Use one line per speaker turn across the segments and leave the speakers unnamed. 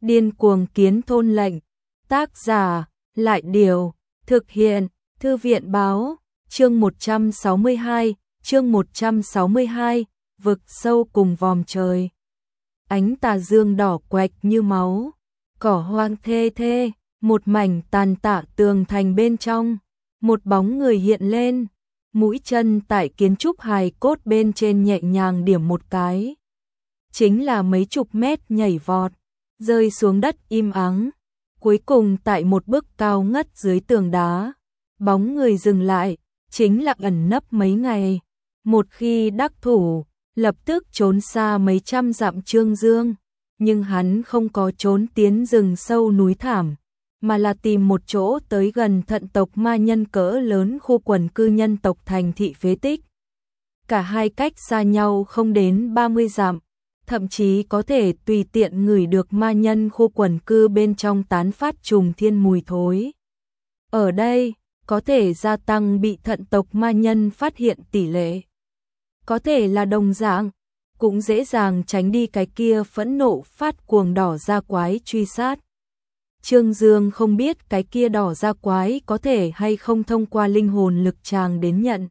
Điên cuồng kiến thôn lệnh. Tác giả, Lại Điều. Thực hiện, Thư viện Báo. Chương 162, vực sâu cùng vòm trời. Ánh tà dương đỏ quạch như máu. Cỏ hoang thê thê, một mảnh tàn tạ tường thành bên trong. Một bóng người hiện lên, mũi chân tại kiến trúc hài cốt bên trên nhẹ nhàng điểm một cái. Chính là mấy chục mét nhảy vọt, rơi xuống đất im ắng. Cuối cùng tại một bức cao ngất dưới tường đá, bóng người dừng lại, chính là ẩn nấp mấy ngày. Một khi đắc thủ, lập tức trốn xa mấy trăm dặm Trương Dương. Nhưng hắn không có trốn tiến rừng sâu núi thảm, mà là tìm một chỗ tới gần thận tộc ma nhân cỡ lớn khu quần cư nhân tộc thành thị phế tích. Cả hai cách xa nhau không đến 30 dặm, thậm chí có thể tùy tiện ngửi được ma nhân khu quần cư bên trong tán phát trùng thiên mùi thối. Ở đây, có thể gia tăng bị thận tộc ma nhân phát hiện tỷ lệ. Có thể là đồng dạng, cũng dễ dàng tránh đi cái kia phẫn nộ phát cuồng đỏ da quái truy sát. Trương Dương không biết cái kia đỏ da quái có thể hay không thông qua linh hồn lực tràng đến nhận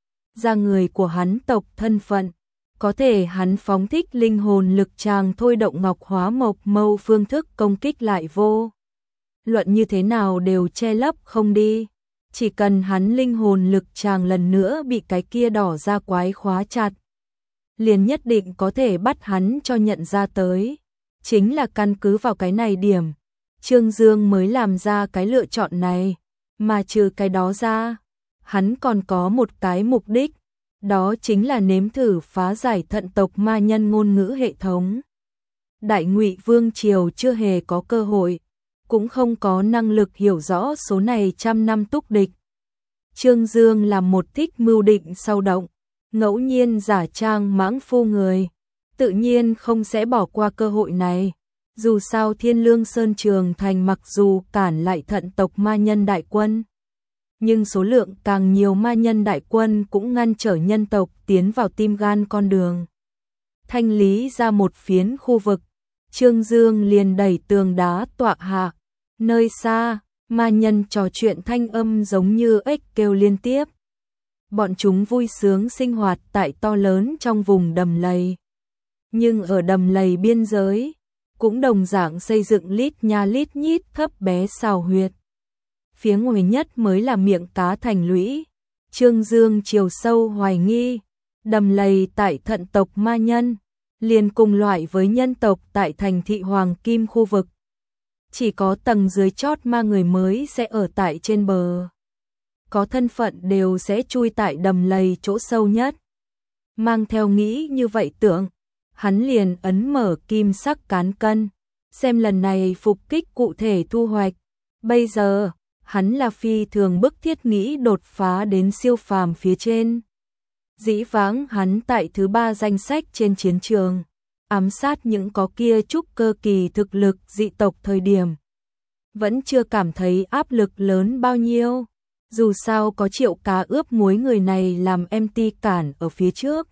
ra người của hắn tộc thân phận. Có thể hắn phóng thích linh hồn lực tràng thôi động ngọc hóa mộc mâu phương thức công kích lại vô luận như thế nào đều che lấp không đi. Chỉ cần hắn linh hồn lực tràng lần nữa bị cái kia đỏ da quái khóa chặt, liền nhất định có thể bắt hắn cho nhận ra tới. Chính là căn cứ vào cái này điểm, Trương Dương mới làm ra cái lựa chọn này. Mà trừ cái đó ra, hắn còn có một cái mục đích, đó chính là nếm thử phá giải thận tộc ma nhân ngôn ngữ hệ thống. Đại Ngụy Vương triều chưa hề có cơ hội, cũng không có năng lực hiểu rõ số này trăm năm túc địch. Trương Dương là một thích mưu định sâu động, ngẫu nhiên giả trang mãng phu người, tự nhiên không sẽ bỏ qua cơ hội này. Dù sao Thiên Lương Sơn Trường Thành mặc dù cản lại thận tộc ma nhân đại quân, nhưng số lượng càng nhiều ma nhân đại quân cũng ngăn trở nhân tộc tiến vào tim gan con đường. Thanh lý ra một phiến khu vực, Trương Dương liền đẩy tường đá tọa hạ. Nơi xa, ma nhân trò chuyện thanh âm giống như ếch kêu liên tiếp. Bọn chúng vui sướng sinh hoạt tại to lớn trong vùng đầm lầy. Nhưng ở đầm lầy biên giới, cũng đồng dạng xây dựng lít nha lít nhít thấp bé xào huyệt. Phía ngoài nhất mới là miệng cá thành lũy. Trương Dương chiều sâu hoài nghi, đầm lầy tại thận tộc ma nhân, liền cùng loại với nhân tộc tại thành thị Hoàng Kim khu vực. Chỉ có tầng dưới chót ma người mới sẽ ở tại trên bờ. Có thân phận đều sẽ chui tại đầm lầy chỗ sâu nhất. Mang theo nghĩ như vậy tưởng, hắn liền ấn mở kim sắc cán cân, xem lần này phục kích cụ thể thu hoạch. Bây giờ, hắn là phi thường bức thiết nghĩ đột phá đến siêu phàm phía trên. Dĩ vãng hắn tại thứ 3 danh sách trên chiến trường, ám sát những có kia trúc cơ kỳ thực lực dị tộc thời điểm. Vẫn chưa cảm thấy áp lực lớn bao nhiêu, dù sao có Triệu Cá ướp muối người này làm MT cản ở phía trước.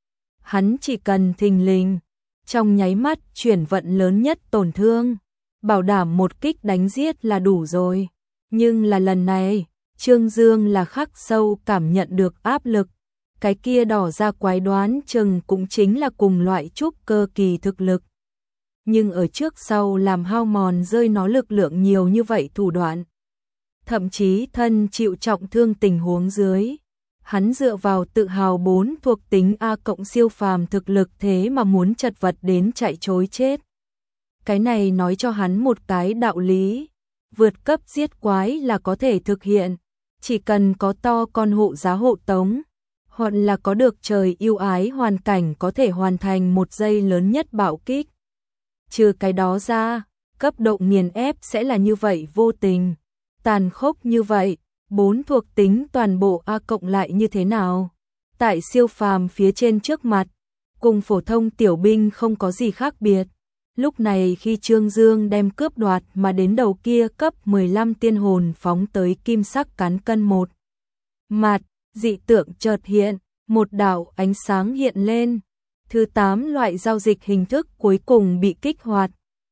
Hắn chỉ cần thình lình, trong nháy mắt chuyển vận lớn nhất tổn thương, bảo đảm một kích đánh giết là đủ rồi. Nhưng là lần này, Trương Dương là khắc sâu cảm nhận được áp lực. Cái kia đỏ da quái đoán chừng cũng chính là cùng loại trúc cơ kỳ thực lực. Nhưng ở trước sau làm hao mòn rơi nó lực lượng nhiều như vậy thủ đoạn. Thậm chí thân chịu trọng thương tình huống dưới. Hắn dựa vào tự hào 4 thuộc tính A cộng siêu phàm thực lực thế mà muốn chật vật đến chạy trối chết. Cái này nói cho hắn một cái đạo lý. Vượt cấp giết quái là có thể thực hiện. Chỉ cần có to con hộ giá hộ tống, hoặc là có được trời yêu ái hoàn cảnh có thể hoàn thành một giây lớn nhất bạo kích. Trừ cái đó ra, cấp độ nghiền ép sẽ là như vậy vô tình, tàn khốc như vậy. 4 thuộc tính toàn bộ A cộng lại như thế nào? Tại siêu phàm phía trên trước mặt, cùng phổ thông tiểu binh không có gì khác biệt. Lúc này khi Trương Dương đem cướp đoạt mà đến đầu kia cấp 15 tiên hồn phóng tới kim sắc cán cân một mặt, dị tượng chợt hiện, một đạo ánh sáng hiện lên. Thứ 8 loại giao dịch hình thức cuối cùng bị kích hoạt.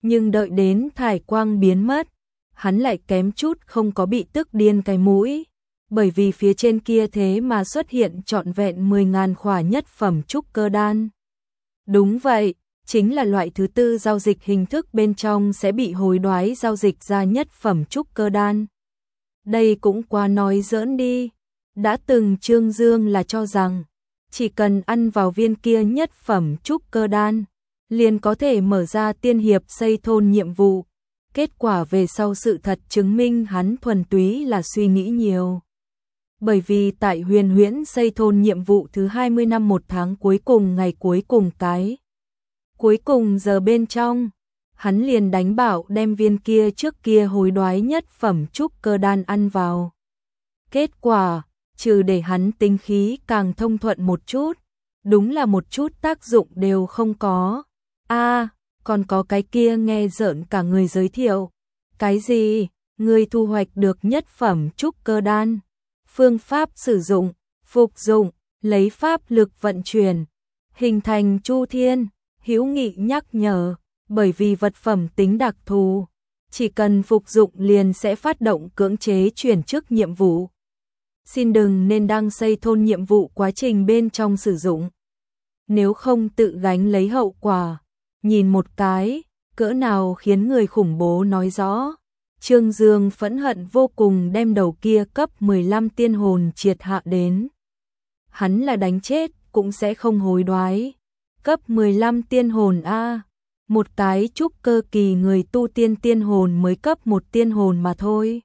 Nhưng đợi đến thải quang biến mất, hắn lại kém chút không có bị tức điên cái mũi, bởi vì phía trên kia thế mà xuất hiện trọn vẹn 10.000 khỏa nhất phẩm trúc cơ đan. Đúng vậy, chính là loại thứ tư giao dịch hình thức bên trong sẽ bị hối đoái giao dịch ra nhất phẩm trúc cơ đan. Đây cũng quá nói giỡn đi, đã từng Trương Dương là cho rằng, chỉ cần ăn vào viên kia nhất phẩm trúc cơ đan, liền có thể mở ra tiên hiệp xây thôn nhiệm vụ. Kết quả về sau sự thật chứng minh hắn thuần túy là suy nghĩ nhiều. Bởi vì tại Huyền Huyễn xây thôn nhiệm vụ thứ 20 năm 1 tháng cuối cùng ngày cuối cùng cuối cùng giờ bên trong, hắn liền đánh bảo đem viên kia trước kia hối đoái nhất phẩm trúc cơ đan ăn vào. Kết quả, trừ để hắn tinh khí càng thông thuận một chút, đúng là một chút tác dụng đều không có. Còn có cái kia nghe rợn cả người giới thiệu. Cái gì? Người thu hoạch được nhất phẩm trúc cơ đan. Phương pháp sử dụng, phục dụng, lấy pháp lực vận chuyển, hình thành chu thiên, hữu nghị nhắc nhở, bởi vì vật phẩm tính đặc thù, chỉ cần phục dụng liền sẽ phát động cưỡng chế chuyển chức nhiệm vụ. Xin đừng nên đăng xây thôn nhiệm vụ quá trình bên trong sử dụng. Nếu không tự gánh lấy hậu quả. Nhìn một cái, cỡ nào khiến người khủng bố nói rõ. Trương Dương phẫn hận vô cùng đem đầu kia cấp 15 tiên hồn triệt hạ đến. Hắn là đánh chết cũng sẽ không hối đoái. Cấp 15 tiên hồn một cái trúc cơ kỳ người tu tiên tiên hồn mới cấp 1 tiên hồn mà thôi.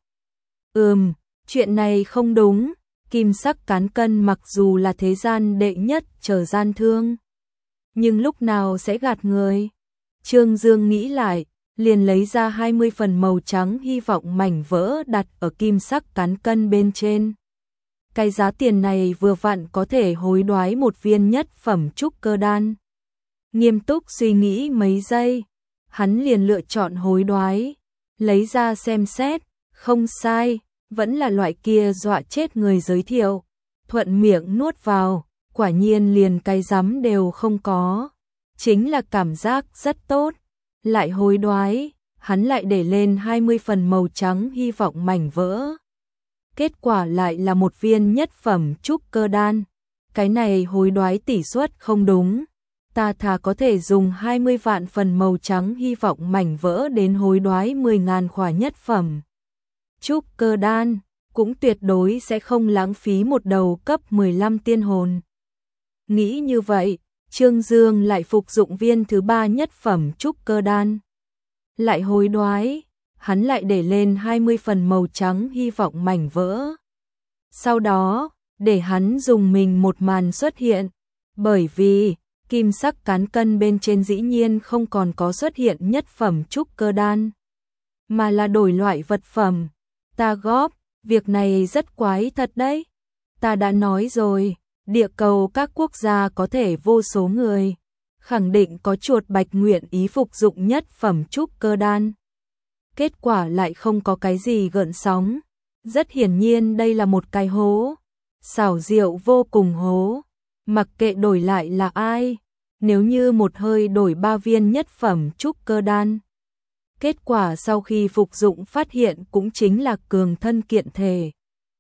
Chuyện này không đúng. Kim sắc cán cân mặc dù là thế gian đệ nhất trở gian thương, nhưng lúc nào sẽ gạt người. Trương Dương nghĩ lại, liền lấy ra 20 phần màu trắng hy vọng mảnh vỡ đặt ở kim sắc cán cân bên trên. Cái giá tiền này vừa vặn có thể hối đoái một viên nhất phẩm trúc cơ đan. Nghiêm túc suy nghĩ mấy giây, hắn liền lựa chọn hối đoái, lấy ra xem xét, không sai, vẫn là loại kia dọa chết người giới thiệu, thuận miệng nuốt vào, quả nhiên liền cái rắm đều không có. Chính là cảm giác rất tốt, lại hối đoái, hắn lại để lên 20 phần màu trắng hy vọng mảnh vỡ. Kết quả lại là một viên nhất phẩm trúc cơ đan. Cái này hối đoái tỷ suất không đúng. Ta thà có thể dùng 20 vạn phần màu trắng hy vọng mảnh vỡ đến hối đoái 10.000 khỏa nhất phẩm trúc cơ đan, cũng tuyệt đối sẽ không lãng phí một đầu cấp 15 tiên hồn. Nghĩ như vậy, Trương Dương lại phục dụng viên thứ 3 nhất phẩm trúc cơ đan. Lại hối đoái, hắn lại để lên 20 phần màu trắng hy vọng mảnh vỡ. Sau đó, để hắn dùng mình một màn xuất hiện, bởi vì kim sắc cán cân bên trên dĩ nhiên không còn có xuất hiện nhất phẩm trúc cơ đan, mà là đổi loại vật phẩm. Ta góp, việc này rất quái thật đấy. Ta đã nói rồi, địa cầu các quốc gia có thể vô số người, khẳng định có chuột bạch nguyện ý phục dụng nhất phẩm trúc cơ đan. Kết quả lại không có cái gì gợn sóng. Rất hiển nhiên đây là một cái hố, xảo diệu vô cùng hố. Mặc kệ đổi lại là ai, nếu như một hơi đổi 3 viên nhất phẩm trúc cơ đan, kết quả sau khi phục dụng phát hiện cũng chính là cường thân kiện thể.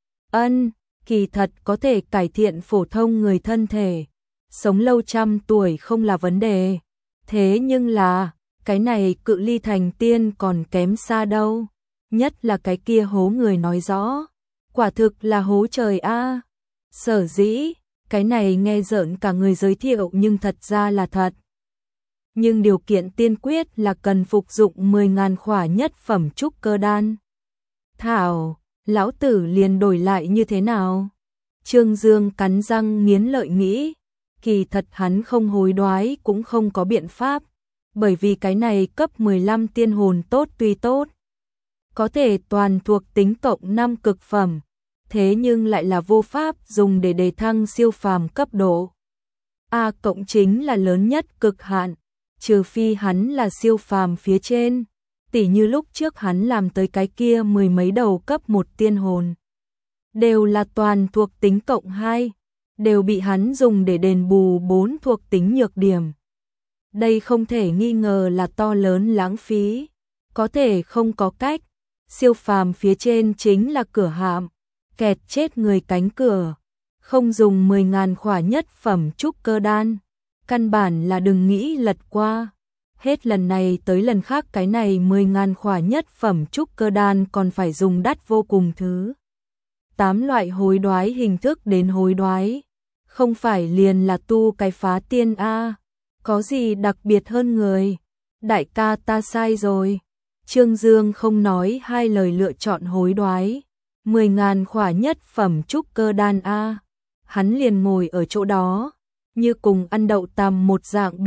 Kỳ thật có thể cải thiện phổ thông người thân thể, sống lâu trăm tuổi không là vấn đề. Thế nhưng là, cái này cự ly thành tiên còn kém xa đâu. Nhất là cái kia hố người nói rõ, quả thực là hố trời a. Sở dĩ, cái này nghe rợn cả người giới thiệu nhưng thật ra là thật. Nhưng điều kiện tiên quyết là cần phục dụng 10.000 khỏa nhất phẩm trúc cơ đan. Thảo, lão tử liền đổi lại như thế nào? Trương Dương cắn răng nghiến lợi nghĩ, kỳ thật hắn không hối đoái cũng không có biện pháp, bởi vì cái này cấp 15 tiên hồn tốt tuy tốt, có thể toàn thuộc tính cộng 5 cực phẩm, thế nhưng lại là vô pháp dùng để đề thăng siêu phàm cấp độ. A cộng chính là lớn nhất cực hạn, trừ phi hắn là siêu phàm phía trên, tỉ như lúc trước hắn làm tới cái kia 10 mấy đầu cấp 1 tiên hồn. Đều là toàn thuộc tính cộng 2, đều bị hắn dùng để đền bù 4 thuộc tính nhược điểm. Đây không thể nghi ngờ là to lớn lãng phí. Có thể không có cách. Siêu phàm phía trên chính là cửa hạm. Kẹt chết người cánh cửa. Không dùng 10.000 khỏa nhất phẩm trúc cơ đan. Căn bản là đừng nghĩ lật qua. Hết lần này tới lần khác cái này 10.000 khỏa nhất phẩm trúc cơ đan còn phải dùng đắt vô cùng thứ. 8 loại hối đoái hình thức đến hối đoái. Không phải liền là tu cái phá tiên A. Có gì đặc biệt hơn người. Đại ca ta sai rồi. Trương Dương không nói hai lời lựa chọn hối đoái. 10.000 khỏa nhất phẩm trúc cơ đan A. Hắn liền ngồi ở chỗ đó. Như cùng ăn đậu tằm một dạng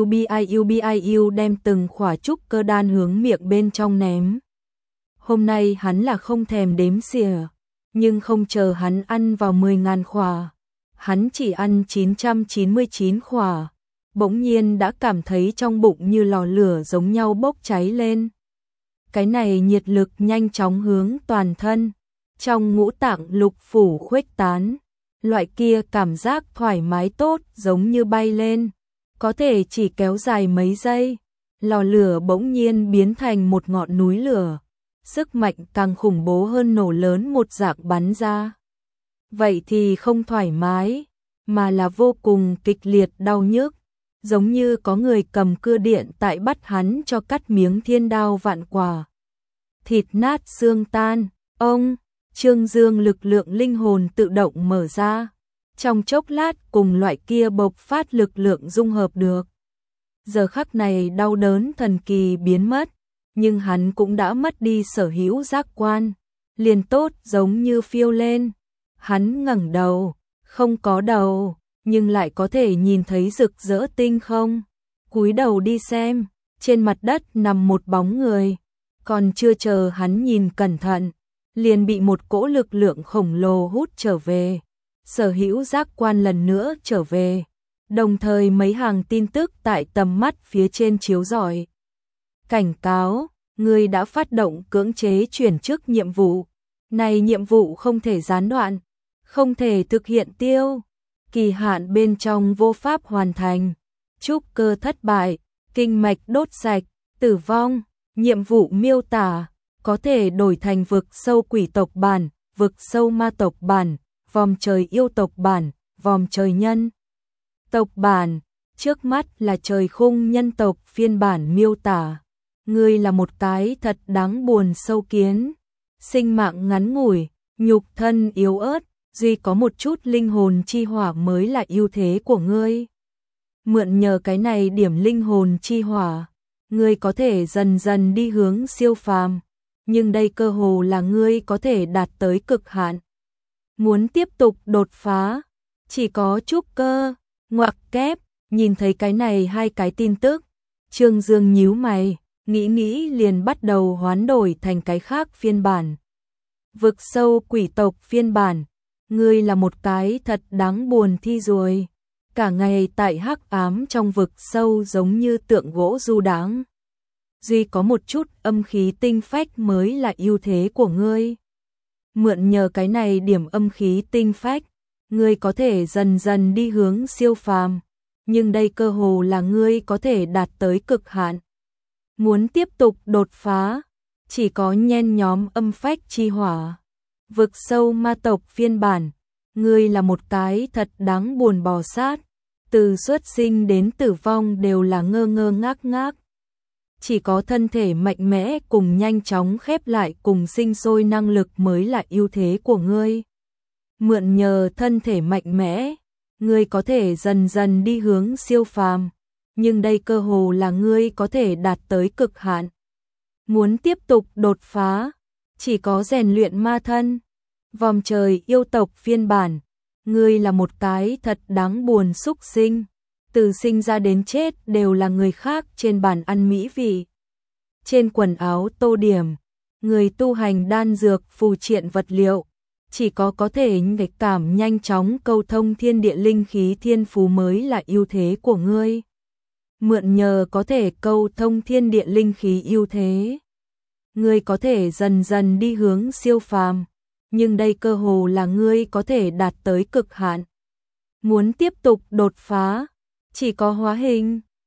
biu đem từng khỏa trúc cơ đan hướng miệng bên trong ném. Hôm nay hắn là không thèm đếm xỉa. Nhưng không chờ hắn ăn vào 10.000 khỏa. Hắn chỉ ăn 999 khỏa. Bỗng nhiên đã cảm thấy trong bụng như lò lửa giống nhau bốc cháy lên. Cái này nhiệt lực nhanh chóng hướng toàn thân. Trong ngũ tạng lục phủ khuếch tán. Loại kia cảm giác thoải mái tốt giống như bay lên. Có thể chỉ kéo dài mấy giây. Lò lửa bỗng nhiên biến thành một ngọn núi lửa. Sức mạnh càng khủng bố hơn nổ lớn một dạng bắn ra. Vậy thì không thoải mái, mà là vô cùng kịch liệt đau nhức. Giống như có người cầm cưa điện tại bắt hắn cho cắt miếng thiên đao vạn quả. Thịt nát xương tan, Trương Dương lực lượng linh hồn tự động mở ra. Trong chốc lát cùng loại kia bộc phát lực lượng dung hợp được. Giờ khắc này đau đớn thần kỳ biến mất, nhưng hắn cũng đã mất đi sở hữu giác quan. Liền tốt giống như phiêu lên. Hắn ngẩng đầu, không có đầu, nhưng lại có thể nhìn thấy rực rỡ tinh không. Cúi đầu đi xem, trên mặt đất nằm một bóng người. Còn chưa chờ hắn nhìn cẩn thận, liền bị một cỗ lực lượng khổng lồ hút trở về. Sở hữu giác quan lần nữa trở về. Đồng thời mấy hàng tin tức tại tầm mắt phía trên chiếu rọi. Cảnh cáo, người đã phát động cưỡng chế chuyển chức nhiệm vụ. Này nhiệm vụ không thể gián đoạn, không thể thực hiện tiêu. Kỳ hạn bên trong vô pháp hoàn thành. Trúc cơ thất bại, kinh mạch đốt sạch, tử vong. Nhiệm vụ miêu tả, có thể đổi thành vực sâu quỷ tộc bản, vực sâu ma tộc bản, vòm trời yêu tộc bản, vòm trời nhân tộc bản. Trước mắt là trời khung nhân tộc phiên bản miêu tả. Ngươi là một cái thật đáng buồn sâu kiến. Sinh mạng ngắn ngủi, nhục thân yếu ớt, duy có một chút linh hồn chi hỏa mới là ưu thế của ngươi. Mượn nhờ cái này điểm linh hồn chi hỏa, ngươi có thể dần dần đi hướng siêu phàm, nhưng đây cơ hồ là ngươi có thể đạt tới cực hạn. Muốn tiếp tục đột phá, chỉ có trúc cơ, ngoặc kép. Nhìn thấy cái này hai cái tin tức, Trương Dương nhíu mày, nghĩ liền bắt đầu hoán đổi thành cái khác phiên bản. Vực sâu quỷ tộc phiên bản, ngươi là một cái thật đáng buồn thi ruồi. Cả ngày tại hắc ám trong vực sâu giống như tượng gỗ du đãng. Duy có một chút âm khí tinh phách mới là ưu thế của ngươi. Mượn nhờ cái này điểm âm khí tinh phách, ngươi có thể dần dần đi hướng siêu phàm, nhưng đây cơ hồ là ngươi có thể đạt tới cực hạn. Muốn tiếp tục đột phá, chỉ có nhen nhóm âm phách chi hỏa. Vực sâu ma tộc phiên bản, ngươi là một cái thật đáng buồn bò sát, từ xuất sinh đến tử vong đều là ngơ ngác. Chỉ có thân thể mạnh mẽ cùng nhanh chóng khép lại cùng sinh sôi năng lực mới là ưu thế của ngươi. Mượn nhờ thân thể mạnh mẽ, ngươi có thể dần dần đi hướng siêu phàm, nhưng đây cơ hồ là ngươi có thể đạt tới cực hạn. Muốn tiếp tục đột phá, chỉ có rèn luyện ma thân. Vòm trời yêu tộc phiên bản, ngươi là một cái thật đáng buồn súc sinh, từ sinh ra đến chết đều là người khác trên bàn ăn mỹ vị. Trên quần áo tô điểm, người tu hành đan dược phù triện vật liệu, chỉ có thể nghịch cảm nhanh chóng câu thông thiên địa linh khí thiên phú mới là ưu thế của ngươi. Mượn nhờ có thể câu thông thiên địa linh khí ưu thế, ngươi có thể dần dần đi hướng siêu phàm, nhưng đây cơ hồ là ngươi có thể đạt tới cực hạn. Muốn tiếp tục đột phá, chỉ có hóa hình,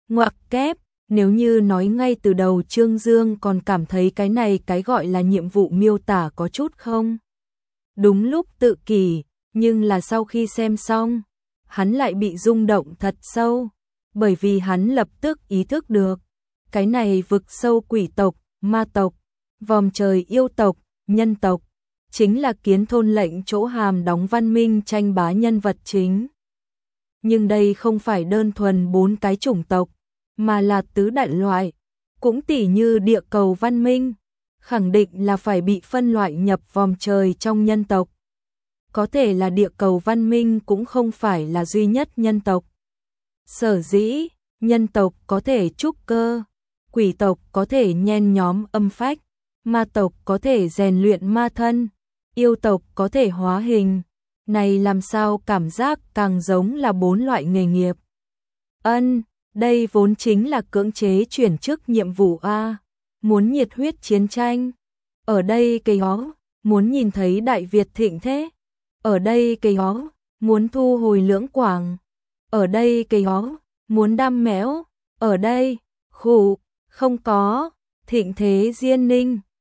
Ngoặc kép, nếu như nói ngay từ đầu Trương Dương còn cảm thấy cái này cái gọi là nhiệm vụ miêu tả có chút không đúng lúc tự kỷ, nhưng là sau khi xem xong, hắn lại bị rung động thật sâu, bởi vì hắn lập tức ý thức được, cái này vực sâu quỷ tộc, ma tộc, vòm trời yêu tộc, nhân tộc, chính là Kiến Thôn lệnh chỗ hàm đóng văn minh tranh bá nhân vật chính. Nhưng đây không phải đơn thuần 4 cái chủng tộc, mà là tứ đại loại, cũng tỉ như địa cầu văn minh, khẳng định là phải bị phân loại nhập vòm trời trong nhân tộc. Có thể là địa cầu văn minh cũng không phải là duy nhất nhân tộc. Sở dĩ, nhân tộc có thể trúc cơ, quỷ tộc có thể nhen nhóm âm phách, ma tộc có thể rèn luyện ma thân, yêu tộc có thể hóa hình. Này làm sao cảm giác càng giống là 4 loại nghề nghiệp. Đây vốn chính là cưỡng chế chuyển chức nhiệm vụ A. Muốn nhiệt huyết chiến tranh. Ở đây cây ó, muốn nhìn thấy Đại Việt thịnh thế. Ở đây cây ó, muốn thu hồi Lưỡng Quảng. Ở đây cây ó, muốn đam mẽo. Ở đây, khủ, không có, thịnh thế Diên Ninh.